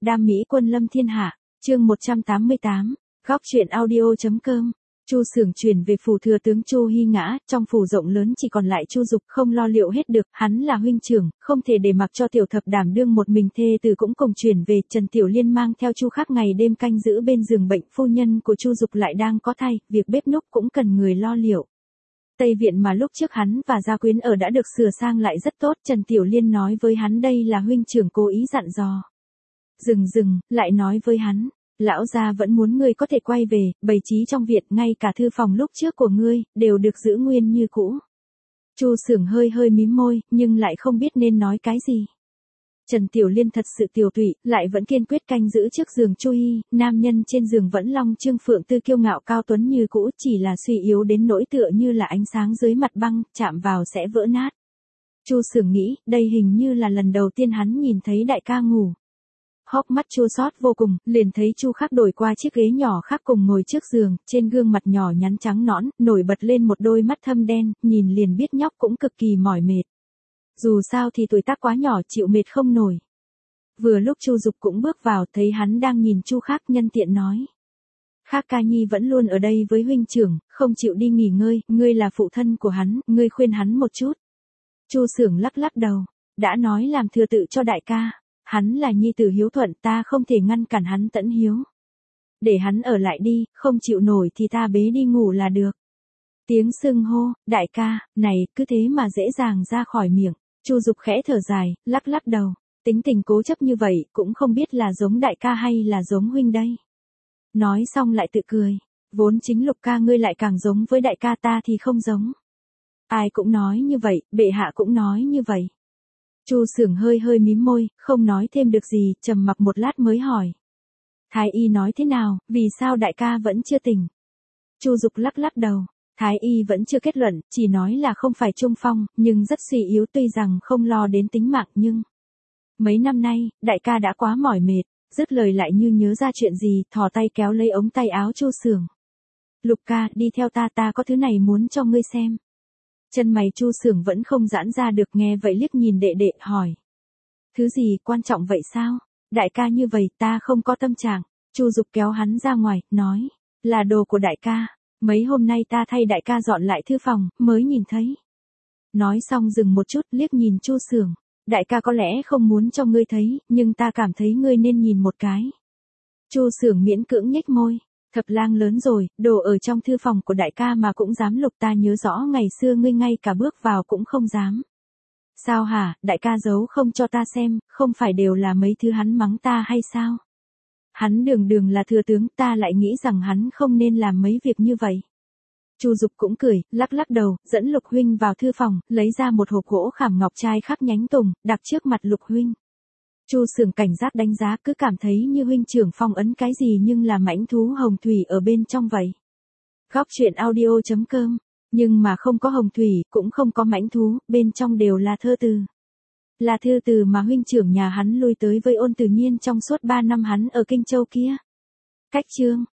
đam mỹ quân lâm thiên hạ, chương 188, góc truyện audio.com. Chu Xưởng chuyển về phủ thừa tướng Chu Hi ngã, trong phủ rộng lớn chỉ còn lại Chu Dục, không lo liệu hết được, hắn là huynh trưởng, không thể để mặc cho tiểu thập đảm đương một mình, thê tử cũng cùng chuyển về. Trần Tiểu Liên mang theo Chu Khắc ngày đêm canh giữ bên giường bệnh, phu nhân của Chu Dục lại đang có thai, việc bếp núc cũng cần người lo liệu. Tây viện mà lúc trước hắn và gia quyến ở đã được sửa sang lại rất tốt, Trần Tiểu Liên nói với hắn đây là huynh trưởng cố ý dặn dò. Dừng, lại nói với hắn, lão gia vẫn muốn ngươi có thể quay về, bày trí trong viện, ngay cả thư phòng lúc trước của ngươi, đều được giữ nguyên như cũ. Chu Xưởng hơi mím môi, nhưng lại không biết nên nói cái gì. Trần Tiểu Liên thật sự tiểu tụy, lại vẫn kiên quyết canh giữ trước giường Chu Hi, nam nhân trên giường vẫn long trương phượng tư kiêu ngạo cao tuấn như cũ, chỉ là suy yếu đến nỗi tựa như là ánh sáng dưới mặt băng, chạm vào sẽ vỡ nát. Chu Xưởng nghĩ, đây hình như là lần đầu tiên hắn nhìn thấy đại ca ngủ. Hốc mắt chua xót vô cùng, liền thấy Chu Khắc đổi qua chiếc ghế nhỏ khác cùng ngồi trước giường, trên gương mặt nhỏ nhắn trắng nõn, nổi bật lên một đôi mắt thâm đen, nhìn liền biết nhóc cũng cực kỳ mỏi mệt. Dù sao thì tuổi tác quá nhỏ, chịu mệt không nổi. Vừa lúc Chu Dục cũng bước vào, thấy hắn đang nhìn Chu Khắc, nhân tiện nói: Khắc ca nhi vẫn luôn ở đây với huynh trưởng, không chịu đi nghỉ ngơi, ngươi là phụ thân của hắn, ngươi khuyên hắn một chút. Chu Xưởng lắc đầu, đã nói làm thừa tự cho đại ca. Hắn là nhi tử hiếu thuận, ta không thể ngăn cản hắn tẫn hiếu. Để hắn ở lại đi, không chịu nổi thì ta bế đi ngủ là được. Tiếng xưng hô, đại ca, này, cứ thế mà dễ dàng ra khỏi miệng. Chu Dục khẽ thở dài, lắc đầu. Tính tình cố chấp như vậy, cũng không biết là giống đại ca hay là giống huynh đây. Nói xong lại tự cười. Vốn chính Lục ca ngươi lại càng giống với đại ca, ta thì không giống. Ai cũng nói như vậy, bệ hạ cũng nói như vậy. Chu Xưởng hơi mím môi, không nói thêm được gì, trầm mặc một lát mới hỏi. Thái y nói thế nào, vì sao đại ca vẫn chưa tỉnh? Chu Dục lắc đầu. Thái y vẫn chưa kết luận, chỉ nói là không phải trung phong, nhưng rất suy yếu, tuy rằng không lo đến tính mạng nhưng... Mấy năm nay, đại ca đã quá mỏi mệt, dứt lời lại như nhớ ra chuyện gì, thò tay kéo lấy ống tay áo Chu Xưởng. Lục ca, đi theo ta có thứ này muốn cho ngươi xem. Chân mày Chu Xưởng vẫn không giãn ra được, nghe vậy liếc nhìn đệ hỏi. Thứ gì quan trọng vậy sao? Đại ca như vậy ta không có tâm trạng. Chu Dục kéo hắn ra ngoài, nói. Là đồ của đại ca. Mấy hôm nay ta thay đại ca dọn lại thư phòng, mới nhìn thấy. Nói xong dừng một chút, liếc nhìn Chu Xưởng. Đại ca có lẽ không muốn cho ngươi thấy, nhưng ta cảm thấy ngươi nên nhìn một cái. Chu Xưởng miễn cưỡng nhếch môi. Thập lang lớn rồi, đồ ở trong thư phòng của đại ca mà cũng dám lục, ta nhớ rõ ngày xưa ngươi ngay cả bước vào cũng không dám. Sao hả, đại ca giấu không cho ta xem, không phải đều là mấy thứ hắn mắng ta hay sao? Hắn đường là thừa tướng, ta lại nghĩ rằng hắn không nên làm mấy việc như vậy. Chu Dục cũng cười, lắc đầu, dẫn Lục huynh vào thư phòng, lấy ra một hộp gỗ khảm ngọc trai khắc nhánh tùng, đặt trước mặt Lục huynh. Chu Xưởng cảnh giác đánh giá, cứ cảm thấy như huynh trưởng phong ấn cái gì nhưng là mãnh thú hồng thủy ở bên trong vậy. Góc truyện audio.com, nhưng mà không có hồng thủy, cũng không có mãnh thú, bên trong đều là thơ từ. Là thư từ mà huynh trưởng nhà hắn lui tới với Ôn Tử Nhiên trong suốt 3 năm hắn ở Kinh Châu kia. Cách chương